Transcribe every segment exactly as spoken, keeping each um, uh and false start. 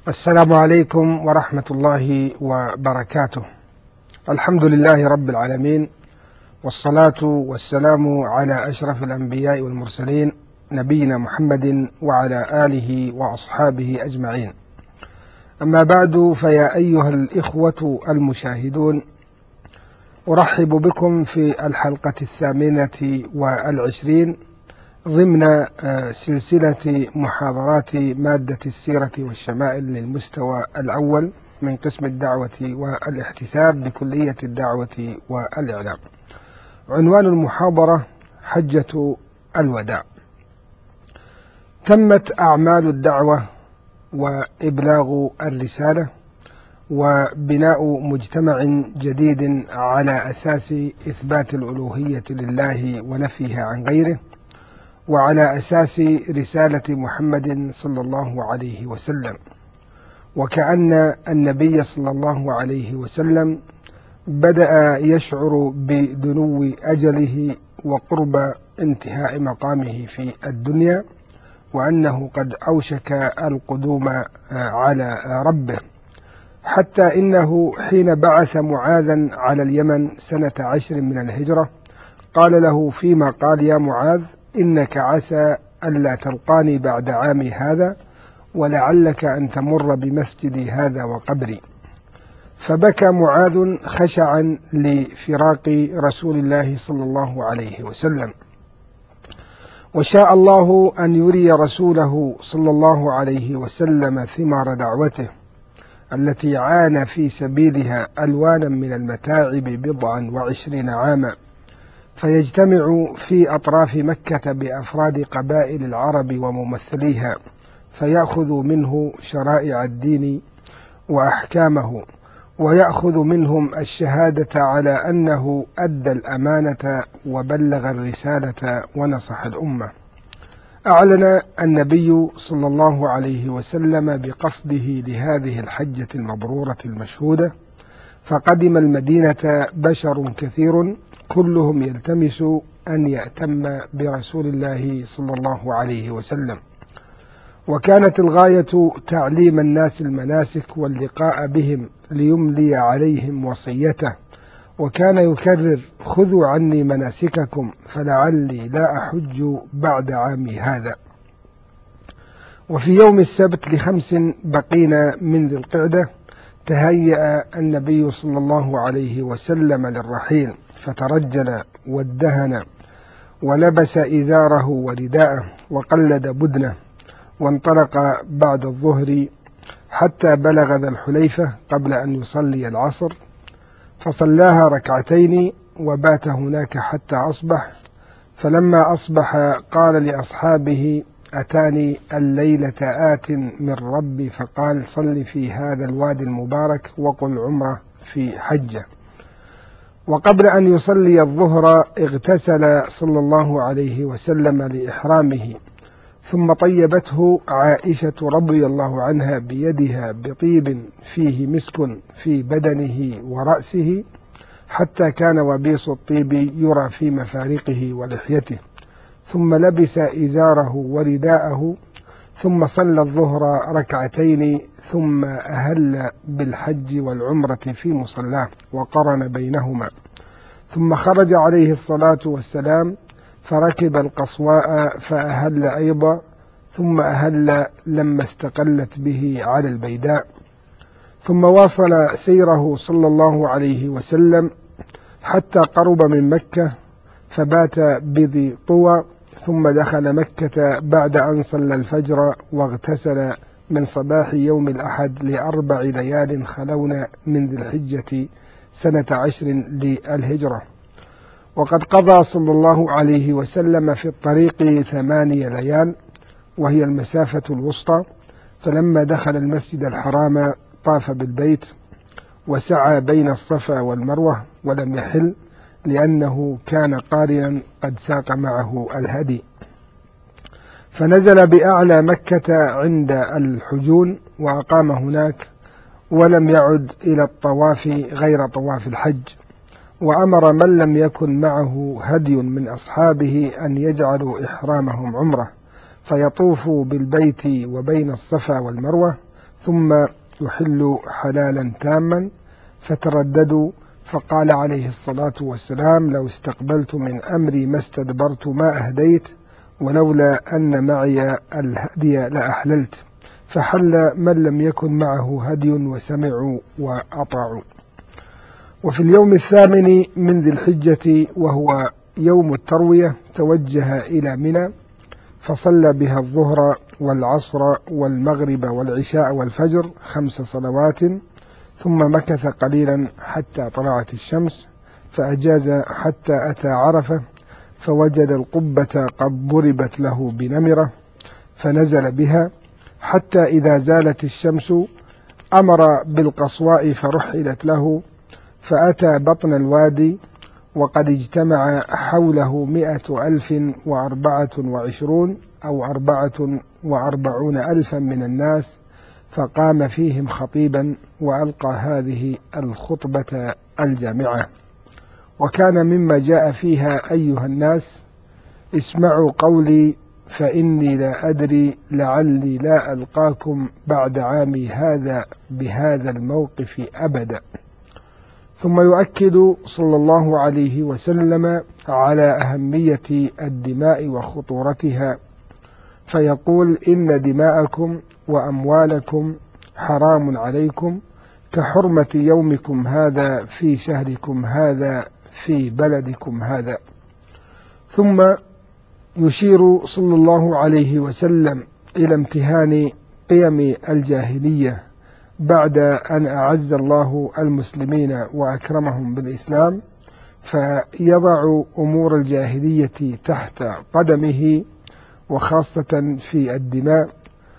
السلام عليكم ورحمة الله وبركاته. الحمد لله رب العالمين، والصلاة والسلام على أشرف الأنبياء والمرسلين نبينا محمد وعلى آله وأصحابه أجمعين. أما بعد، فيا أيها الإخوة المشاهدون، أرحب بكم في الحلقة الثامنة والعشرين ضمن سلسلة محاضرات مادة السيرة والشمائل للمستوى الأول من قسم الدعوة والاحتساب بكلية الدعوة والإعلام. عنوان المحاضرة: حجة الوداع. تمت أعمال الدعوة وإبلاغ الرسالة وبناء مجتمع جديد على أساس إثبات الألوهية لله ونفيها عن غيره، وعلى أساس رسالة محمد صلى الله عليه وسلم. وكأن النبي صلى الله عليه وسلم بدأ يشعر بدنو أجله وقرب انتهاء مقامه في الدنيا، وأنه قد أوشك القدوم على ربه، حتى إنه حين بعث معاذا على اليمن سنة عشر من الهجرة قال له فيما قال: يا معاذ، إنك عسى ألا تلقاني بعد عامي هذا، ولعلك أن تمر بمسجدي هذا وقبري. فبكى معاذ خشعا لفراق رسول الله صلى الله عليه وسلم. وشاء الله أن يري رسوله صلى الله عليه وسلم ثمار دعوته التي عانى في سبيلها ألوانا من المتاعب بضعا وعشرين عاما، فيجتمع في أطراف مكة بأفراد قبائل العرب وممثليها، فيأخذ منه شرائع الدين وأحكامه، ويأخذ منهم الشهادة على أنه أدى الأمانة وبلغ الرسالة ونصح الأمة. أعلن النبي صلى الله عليه وسلم بقصده لهذه الحجة المبرورة المشهودة، فقدم المدينة بشر كثير كلهم يلتمس أن يأتم برسول الله صلى الله عليه وسلم، وكانت الغاية تعليم الناس المناسك واللقاء بهم ليملي عليهم وصيته، وكان يكرر: خذوا عني مناسككم فلعلي لا أحج بعد عامي هذا. وفي يوم السبت لخمس بقين من ذي القعدة تهيأ النبي صلى الله عليه وسلم للرحيل، فترجل وادهن ولبس إزاره ورداءه وقلد بدنه، وانطلق بعد الظهر حتى بلغ ذا الحليفة قبل أن يصلي العصر، فصلاها ركعتين وبات هناك حتى أصبح. فلما أصبح قال لأصحابه: أتاني الليلة آت من ربي فقال: صل في هذا الوادي المبارك وقل عمره في حجة. وقبل أن يصلي الظهر اغتسل صلى الله عليه وسلم لإحرامه، ثم طيبته عائشة رضي الله عنها بيدها بطيب فيه مسك في بدنه ورأسه، حتى كان وبيص الطيب يرى في مفارقه ولحيته، ثم لبس إزاره ورداءه، ثم صلى الظهر ركعتين، ثم أهل بالحج والعمرة في مصلاه وقرن بينهما، ثم خرج عليه الصلاة والسلام فركب القصواء فأهل أيضا، ثم أهل لما استقلت به على البيداء، ثم واصل سيره صلى الله عليه وسلم حتى قرب من مكة فبات بذي طوى، ثم دخل مكة بعد أن صلى الفجر واغتسل من صباح يوم الأحد لأربع ليال خلون من ذي الحجة سنة عشر للهجرة. وقد قضى صلى الله عليه وسلم في الطريق ثمانية ليال، وهي المسافة الوسطى. فلما دخل المسجد الحرام طاف بالبيت وسعى بين الصفا والمروة ولم يحل، لأنه كان قارنا قد ساق معه الهدي. فنزل بأعلى مكة عند الحجون وأقام هناك، ولم يعد إلى الطواف غير طواف الحج. وأمر من لم يكن معه هدي من أصحابه أن يجعلوا إحرامهم عمرة، فيطوفوا بالبيت وبين الصفا والمروة، ثم يحل حلالا تاما، فترددوا، فقال عليه الصلاة والسلام: لو استقبلت من أمري ما استدبرت ما أهديت، ولولا أن معي الهدي لأحللت. فحل من لم يكن معه هدي وسمعوا وأطاعوا. وفي اليوم الثامن من ذي الحجة وهو يوم التروية توجه إلى منى، فصلى بها الظهر والعصر والمغرب والعشاء والفجر خمس صلوات، ثم مكث قليلا حتى طلعت الشمس، فأجاز حتى أتى عرفة، فوجد القبة قد ضربت له بنمرة، فنزل بها حتى إذا زالت الشمس أمر بالقصواء فرحلت له، فأتى بطن الوادي وقد اجتمع حوله مئة ألف وأربعة وعشرون أو أربعة وأربعون ألفا من الناس، فقام فيهم خطيبا وألقى هذه الخطبة الجامعة. وكان مما جاء فيها: أيها الناس، اسمعوا قولي فإني لا أدري لعلي لا ألقاكم بعد عامي هذا بهذا الموقف أبدا. ثم يؤكد صلى الله عليه وسلم على أهمية الدماء وخطورتها، فيقول: إن دماءكم وأموالكم حرام عليكم كحرمة يومكم هذا في شهركم هذا في بلدكم هذا. ثم يشير صلى الله عليه وسلم إلى امتهان قيم الجاهلية بعد أن أعز الله المسلمين وأكرمهم بالإسلام، فيضع أمور الجاهلية تحت قدمه، وخاصة في الدماء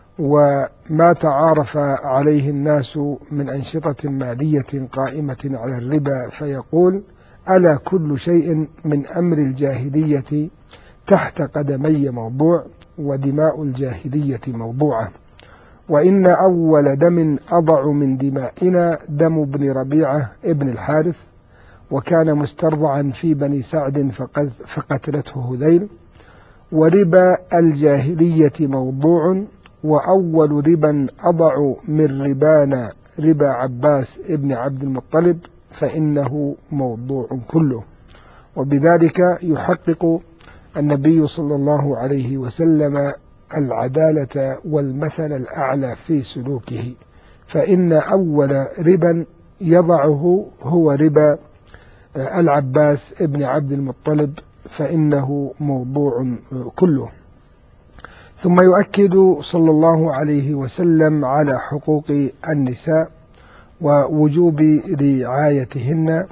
وما تعارف عليه الناس من أنشطة مالية قائمة على الربا، فيقول: ألا كل شيء من أمر الجاهلية تحت قدمي موضوع، ودماء الجاهلية موضوعة. وإن أول دم أضع من دمائنا دم ابن ربيعة ابن الحارث، وكان مسترضعا في بني سعد فقتلته هذيل. وربا الجاهلية موضوع، وأول ربا أضع من ربانا ربا عباس ابن عبد المطلب، فإنه موضوع كله. وبذلك يحقق النبي صلى الله عليه وسلم العدالة والمثل الأعلى في سلوكه، فإن أول ربا يضعه هو ربا العباس ابن عبد المطلب، فإنه موضوع كله. ثم يؤكد صلى الله عليه وسلم على حقوق النساء ووجوب رعايتهن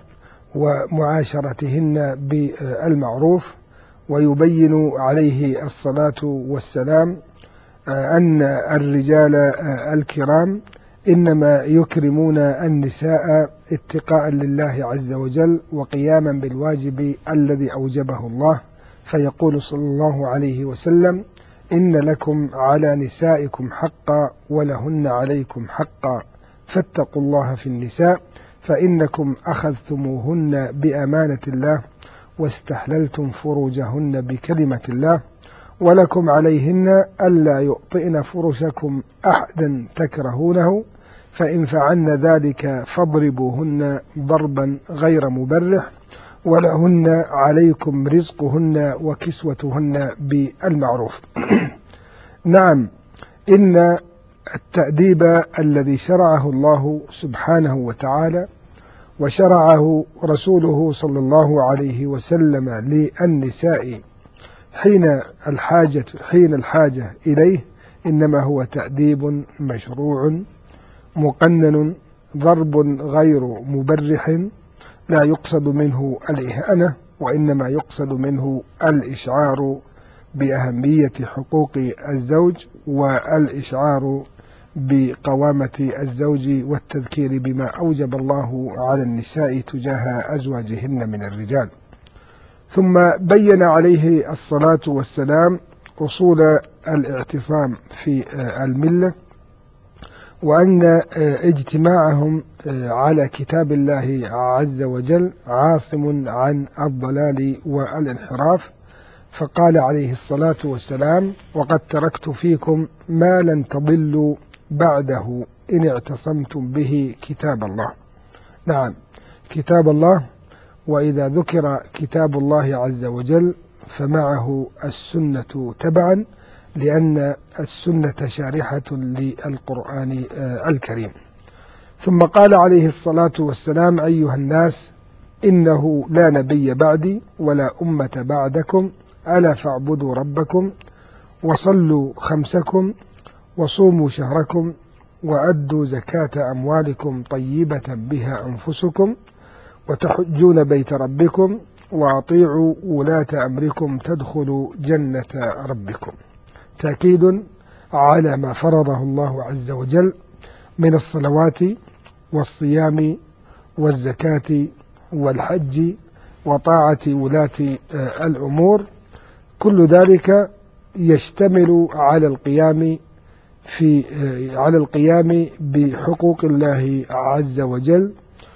ومعاشرتهن بالمعروف، ويبين عليه الصلاة والسلام أن الرجال الكرام إنما يكرمون النساء اتقاء لله عز وجل وقياما بالواجب الذي أوجبه الله، فيقول صلى الله عليه وسلم: إن لكم على نسائكم حقا ولهن عليكم حقا، فاتقوا الله في النساء، فإنكم أخذتموهن بأمانة الله واستحللتم فروجهن بكلمة الله، ولكم عليهن ألا يؤطئن فرشكم أحدا تكرهونه، فإن فعلن ذلك فاضربوهن ضربا غير مبرح، ولهن عليكم رزقهن وكسوتهن بالمعروف. نعم، إن التأديب الذي شرعه الله سبحانه وتعالى وشرعه رسوله صلى الله عليه وسلم للنساء حين الحاجة حين الحاجة إليه إنما هو تأديب مشروع مقنن، ضرب غير مبرح، لا يقصد منه الإهانة، وإنما يقصد منه الإشعار بأهمية حقوق الزوج والإشعار بقوامة الزوج والتذكير بما أوجب الله على النساء تجاه أزواجهن من الرجال. ثم بين عليه الصلاة والسلام أصول الاعتصام في الملة، وأن اجتماعهم على كتاب الله عز وجل عاصم عن الضلال والانحراف، فقال عليه الصلاة والسلام: وقد تركت فيكم ما لن تضلوا بعده إن اعتصمتم به كتاب الله. نعم، كتاب الله، وإذا ذكر كتاب الله عز وجل فمعه السنة تبعا، لأن السنة شارحة للقرآن الكريم. ثم قال عليه الصلاة والسلام: أيها الناس، إنه لا نبي بعدي ولا أمة بعدكم، ألا فاعبدوا ربكم وصلوا خمسكم وصوموا شهركم وأدوا زكاة أموالكم طيبة بها أنفسكم وتحجون بيت ربكم وأطيعوا ولاة أمركم تدخلوا جنة ربكم. تأكيد على ما فرضه الله عز وجل من الصلوات والصيام والزكاة والحج وطاعة ولاة الأمور، كل ذلك يشتمل على القيام في على القيام بحقوق الله عز وجل،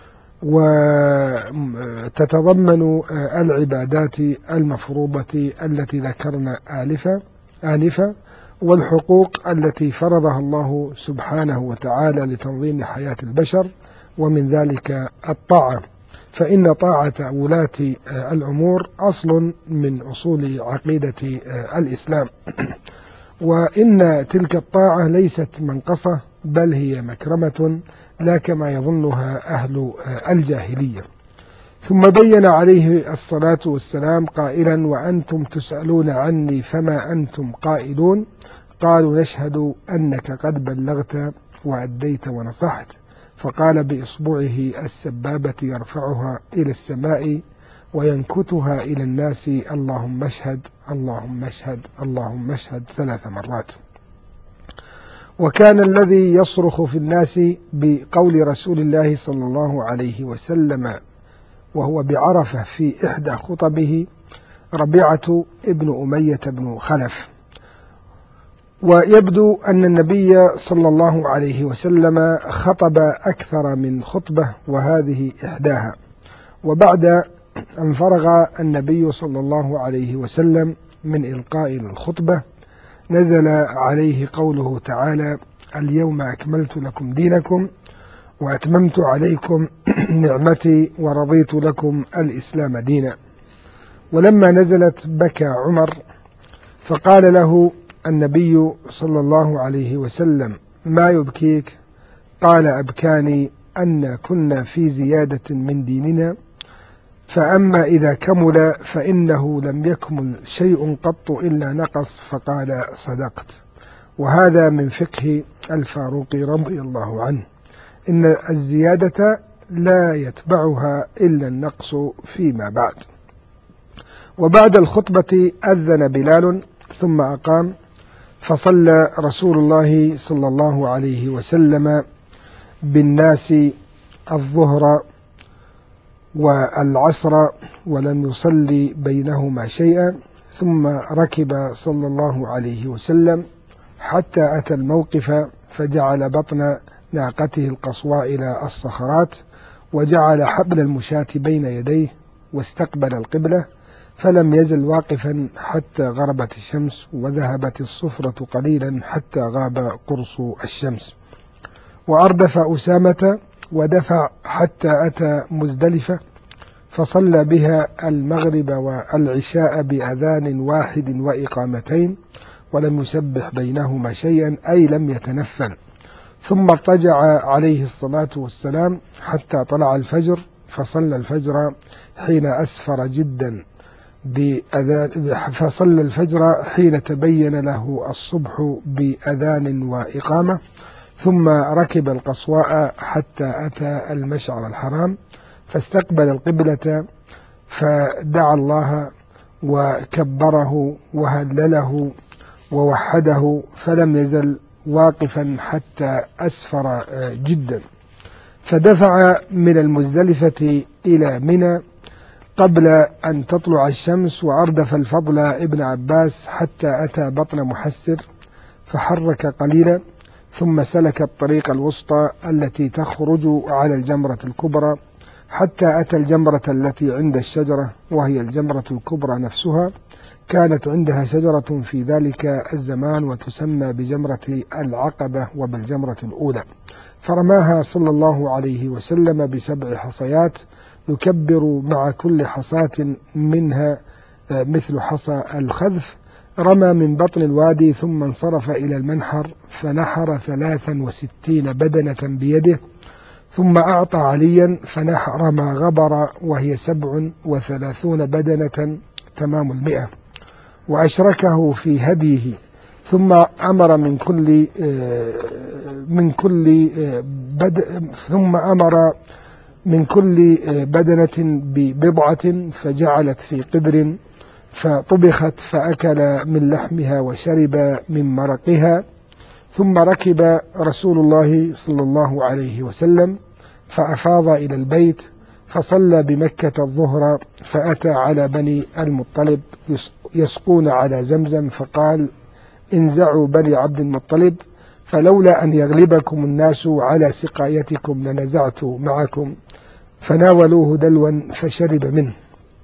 وتتضمن العبادات المفروضة التي ذكرنا آنفا، والحقوق التي فرضها الله سبحانه وتعالى لتنظيم حياة البشر، ومن ذلك الطاعة، فإن طاعة ولاة الأمور أصل من أصول عقيدة الإسلام، وإن تلك الطاعة ليست منقصة بل هي مكرمة لا كما يظنها أهل الجاهلية. ثم بين عليه الصلاة والسلام قائلا: وأنتم تسألون عني فما أنتم قائلون؟ قالوا: نشهد أنك قد بلغت وأديت ونصحت. فقال بإصبعه السبابة يرفعها إلى السماء وينكتها إلى الناس: اللهم اشهد اللهم اشهد اللهم اشهد ثلاث مرات. وكان الذي يصرخ في الناس بقول رسول الله صلى الله عليه وسلم وهو بعرفة في إحدى خطبه ربيعة ابن أمية بن خلف. ويبدو أن النبي صلى الله عليه وسلم خطب أكثر من خطبة وهذه إحداها. وبعد أن فرغ النبي صلى الله عليه وسلم من إلقاء الخطبة نزل عليه قوله تعالى: اليوم أكملت لكم دينكم وأتممت عليكم نعمتي ورضيت لكم الإسلام دينا. ولما نزلت بكى عمر، فقال له النبي صلى الله عليه وسلم: ما يبكيك؟ قال: أبكاني أن كنا في زيادة من ديننا، فأما إذا كمل فإنه لم يكمل شيء قط إلا نقص. فقال: صدقت. وهذا من فقه الفاروق رضي الله عنه، إن الزيادة لا يتبعها إلا النقص فيما بعد. وبعد الخطبة أذن بلال ثم أقام، فصلى رسول الله صلى الله عليه وسلم بالناس الظهر والعصر ولم يصلي بينهما شيئا، ثم ركب صلى الله عليه وسلم حتى أتى الموقف، فجعل بطن ناقته القصواء إلى الصخرات، وجعل حبل المشاة بين يديه واستقبل القبلة، فلم يزل واقفا حتى غربت الشمس وذهبت الصفرة قليلا حتى غاب قرص الشمس. وأردف أسامة ودفع حتى أتى مزدلفة، فصلى بها المغرب والعشاء بأذان واحد وإقامتين، ولم يسبح بينهما شيئا، أي لم يتنفل. ثم اضطجع عليه الصلاة والسلام حتى طلع الفجر، فصلى الفجر حين أسفر جدا بأذان فصلى الفجر حين تبين له الصبح بأذان وإقامة، ثم ركب القصواء حتى أتى المشعر الحرام، فاستقبل القبلة فدعا الله وكبره وهلله ووحده، فلم يزل واقفا حتى أسفر جدا. فدفع من المزدلفة إلى منى قبل أن تطلع الشمس، وأردف الفضل ابن عباس حتى أتى بطن محسر فحرك قليلا، ثم سلك الطريق الوسطى التي تخرج على الجمرة الكبرى حتى أتى الجمرة التي عند الشجرة، وهي الجمرة الكبرى نفسها، كانت عندها شجرة في ذلك الزمان وتسمى بجمرة العقبة وبالجمرة الأولى، فرماها صلى الله عليه وسلم بسبع حصيات يكبر مع كل حصاة منها مثل حصى الخذف. رمى من بطن الوادي ثم انصرف إلى المنحر فنحر ثلاثا وستين بدنة بيده، ثم أعطى عليا فنحر ما غبر وهي سبع وثلاثون بدنة تمام المئة، وأشركه في هديه، ثم أمر من كل من كل بد ثم أمر من كل بدنة ببضعة فجعلت في قدر فطبخت فأكل من لحمها وشرب من مرقها. ثم ركب رسول الله صلى الله عليه وسلم فأفاض إلى البيت فصلى بمكة الظهر، فأتى على بني المطلب يسقون على زمزم فقال: انزعوا بني عبد المطلب، فلولا أن يغلبكم الناس على سقايتكم لنزعت معكم، فناولوه دلوا فشرب منه.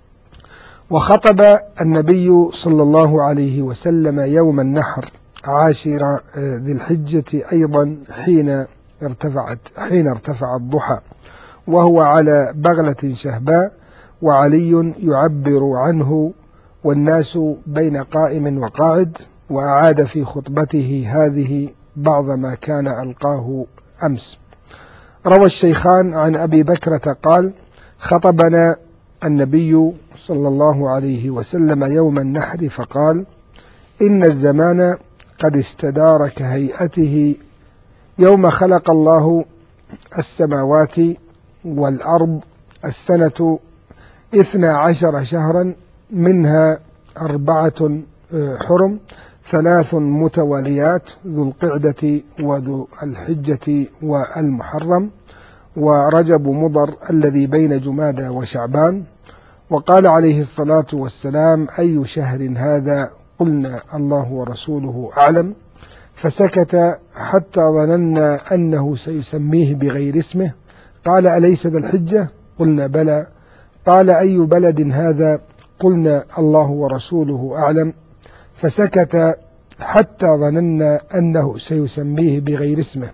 وخطب النبي صلى الله عليه وسلم يوم النحر عاشر ذي الحجة أيضا حين ارتفعت حين ارتفع الضحى، وهو على بغلة شهباء، وعلي يعبر عنه والناس بين قائم وقاعد، وأعاد في خطبته هذه بعض ما كان ألقاه أمس. روى الشيخان عن أبي بكرة قال: خطبنا النبي صلى الله عليه وسلم يوم النحر فقال: إن الزمان قد استدار كهيئته يوم خلق الله السماوات والأرض، السنة اثنا عشر شهرا، منها أربعة حرم، ثلاث متواليات، ذو القعدة وذو الحجة والمحرم ورجب مضر الذي بين جمادى وشعبان. وقال عليه الصلاة والسلام: أي شهر هذا؟ قلنا: الله ورسوله أعلم. فسكت حتى ظننا أنه سيسميه بغير اسمه. قال: أليس ذا الحجة؟ قلنا: بلى. قال: أي بلد هذا؟ قلنا: الله ورسوله أعلم. فسكت حتى ظننا أنه سيسميه بغير اسمه.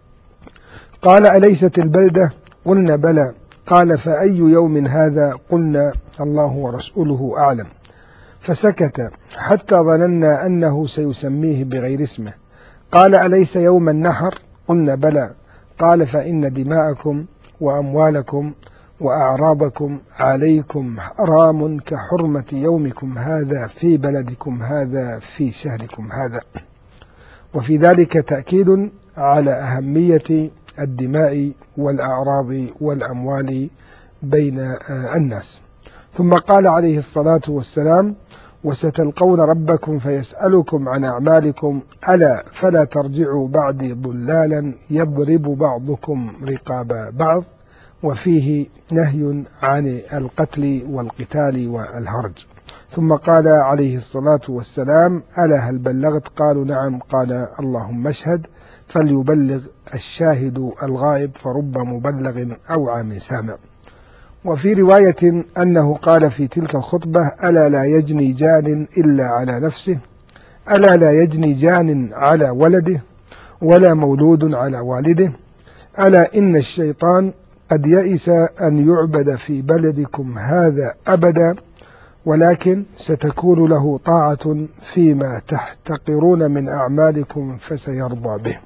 قال: أليست البلدة؟ قلنا: بلى. قال: فأي يوم هذا؟ قلنا: الله ورسوله أعلم. فسكت حتى ظننا أنه سيسميه بغير اسمه. قال: أليس يوم النحر؟ قلنا: بلى. قال: فإن دماءكم وأموالكم وأعراضكم عليكم حرام كحرمة يومكم هذا في بلدكم هذا في شهركم هذا. وفي ذلك تأكيد على أهمية الدماء والأعراض والأموال بين الناس. ثم قال عليه الصلاة والسلام: وستلقون ربكم فيسألكم عن أعمالكم، ألا فلا ترجعوا بعدي ضلالا يضرب بعضكم رقاب بعض. وفيه نهي عن القتل والقتال والهرج. ثم قال عليه الصلاة والسلام: ألا هل بلغت؟ قالوا: نعم. قال: اللهم اشهد، فليبلغ الشاهد الغائب، فرب مبلغ أوعى من سامع. وفي رواية أنه قال في تلك الخطبة: ألا لا يجني جان إلا على نفسه، ألا لا يجني جان على ولده، ولا مولود على والده، ألا إن الشيطان قد يئس أن يعبد في بلدكم هذا أبدا، ولكن ستكون له طاعة فيما تحتقرون من أعمالكم فسيرضى به.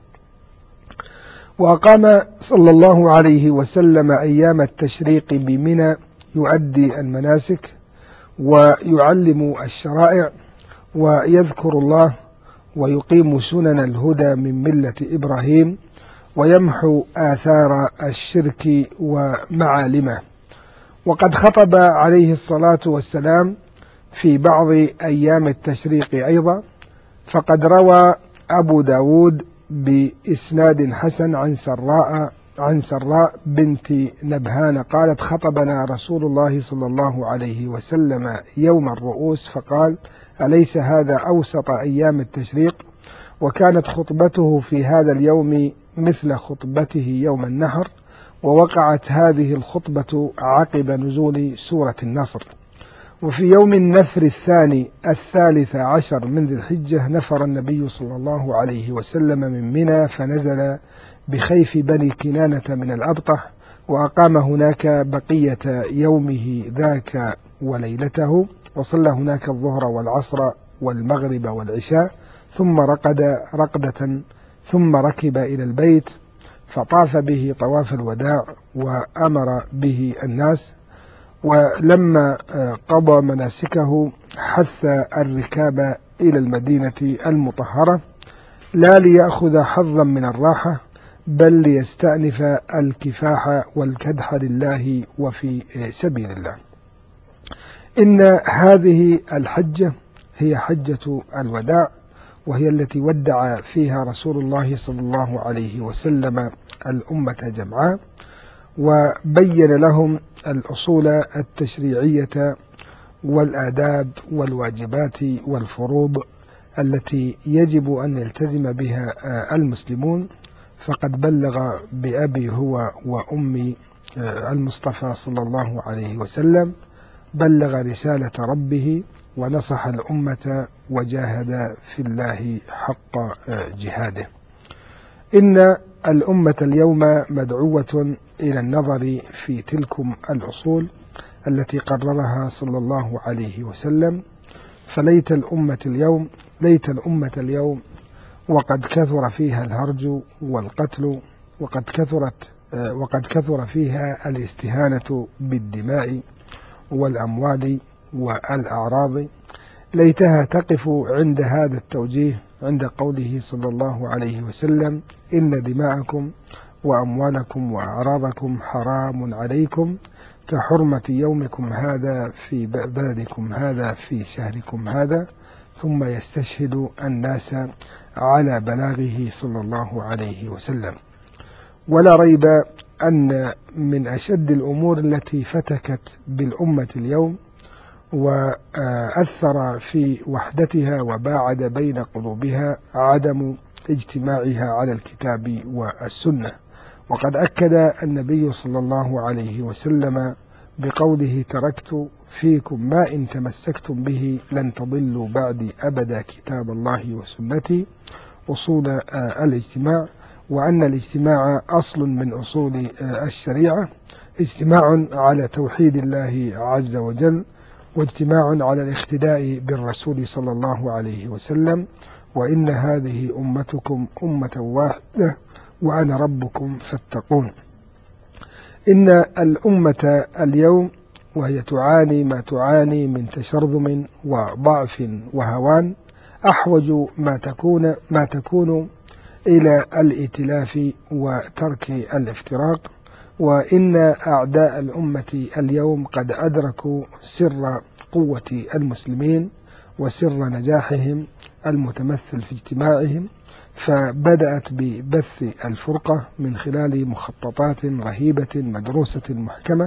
وأقام صلى الله عليه وسلم أيام التشريق بمنى يؤدي المناسك ويعلم الشرائع ويذكر الله ويقيم سنن الهدى من ملة إبراهيم ويمحو آثار الشرك ومعالمه. وقد خطب عليه الصلاة والسلام في بعض أيام التشريق أيضا، فقد روى أبو داود بإسناد حسن عن سراء عن سراء بنت نبهان قالت: خطبنا رسول الله صلى الله عليه وسلم يوم الرؤوس فقال: أليس هذا أوسط أيام التشريق؟ وكانت خطبته في هذا اليوم مثل خطبته يوم النحر، ووقعت هذه الخطبة عقب نزول سورة النصر. وفي يوم النفر الثاني الثالث عشر من ذي الحجة نفر النبي صلى الله عليه وسلم من منى فنزل بخيف بني كنانة من الأبطح، وأقام هناك بقية يومه ذاك وليلته، وصلى هناك الظهر والعصر والمغرب والعشاء، ثم رقد رقدة، ثم ركب إلى البيت فطاف به طواف الوداع وأمر به الناس. ولما قضى مناسكه حث الركاب إلى المدينة المطهرة، لا ليأخذ حظا من الراحة بل ليستأنف الكفاح والكدح لله وفي سبيل الله. إن هذه الحجة هي حجة الوداع، وهي التي ودع فيها رسول الله صلى الله عليه وسلم الأمة جمعاء، وبين لهم الأصول التشريعية والآداب والواجبات والفروض التي يجب أن يلتزم بها المسلمون. فقد بلغ بأبي هو وأمي المصطفى صلى الله عليه وسلم، بلغ رسالة ربه ونصح الأمة وجاهد في الله حق جهاده. إن الأمة اليوم مدعوة إلى النظر في تلكم الأصول التي قررها صلى الله عليه وسلم، فليت الأمة اليوم ليت الأمة اليوم وقد كثر فيها الهرج والقتل، وقد كثرت وقد كثر فيها الاستهانة بالدماء والأموال والأعراض. ليتها تقف عند هذا التوجيه، عند قوله صلى الله عليه وسلم: إن دماءكم وأموالكم وأعراضكم حرام عليكم كحرمة يومكم هذا في بلدكم هذا في شهركم هذا، ثم يستشهد الناس على بلاغه صلى الله عليه وسلم. ولا ريب أن من أشد الأمور التي فتكت بالأمة اليوم وأثر في وحدتها وباعد بين قلوبها عدم اجتماعها على الكتاب والسنة. وقد أكد النبي صلى الله عليه وسلم بقوله: تركت فيكم ما إن تمسكتم به لن تضلوا بعدي أبدا كتاب الله وسنتي، أصول الاجتماع، وأن الاجتماع أصل من أصول الشريعة، اجتماع على توحيد الله عز وجل، واجتماع على الاقتداء بالرسول صلى الله عليه وسلم، وإن هذه أمتكم أمة واحدة وأنا ربكم فاتقون. إن الأمة اليوم وهي تعاني ما تعاني من تشرذم وضعف وهوان، أحوج ما تكون ما تكون إلى الائتلاف وترك الافتراق. وإن أعداء الأمة اليوم قد أدركوا سر قوة المسلمين وسر نجاحهم المتمثل في اجتماعهم، فبدأت ببث الفرقة من خلال مخططات رهيبة مدروسة محكمة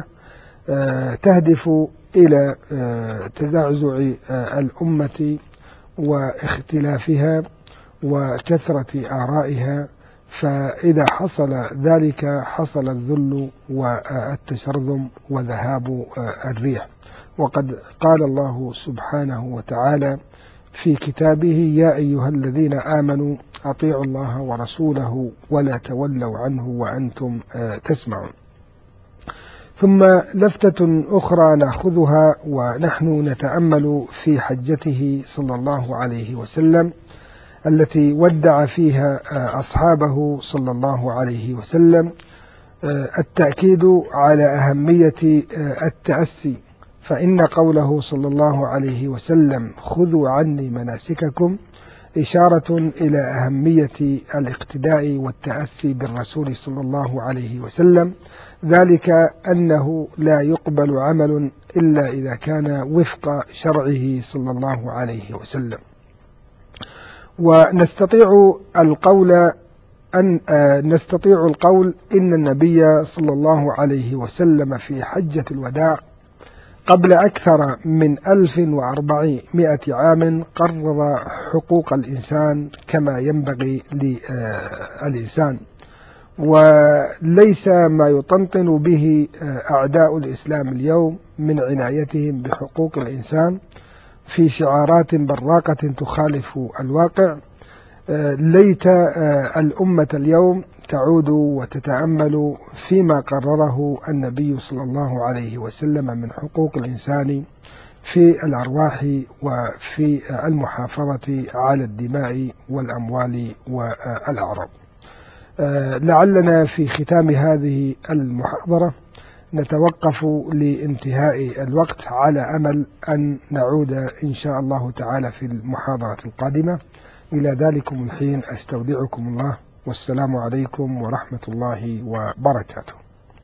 تهدف إلى تزعزع الأمة واختلافها وكثرة آرائها. فإذا حصل ذلك حصل الذل والتشرذم وذهاب الريح. وقد قال الله سبحانه وتعالى في كتابه: يا أيها الذين آمنوا أطيعوا الله ورسوله ولا تولوا عنه وأنتم تسمعون. ثم لفتة أخرى نأخذها ونحن نتأمل في حجته صلى الله عليه وسلم التي ودع فيها أصحابه صلى الله عليه وسلم، التأكيد على أهمية التأسي. فإن قوله صلى الله عليه وسلم: خذوا عني مناسككم، إشارة إلى أهمية الاقتداء والتأسي بالرسول صلى الله عليه وسلم، ذلك أنه لا يقبل عمل إلا إذا كان وفق شرعه صلى الله عليه وسلم. ونستطيع القول أن نستطيع القول إن النبي صلى الله عليه وسلم في حجة الوداع قبل أكثر من ألف وأربعمائة عام قرر حقوق الإنسان كما ينبغي للإنسان، وليس ما يطنطن به أعداء الإسلام اليوم من عنايتهم بحقوق الإنسان في شعارات براقة تخالف الواقع. ليت الأمة اليوم تعود وتتأمل فيما قرره النبي صلى الله عليه وسلم من حقوق الإنسان في الأرواح وفي المحافظة على الدماء والأموال والأعراض. لعلنا في ختام هذه المحاضرة نتوقف لانتهاء الوقت على أمل أن نعود إن شاء الله تعالى في المحاضرة القادمة. إلى ذلكم الحين أستودعكم الله، والسلام عليكم ورحمة الله وبركاته.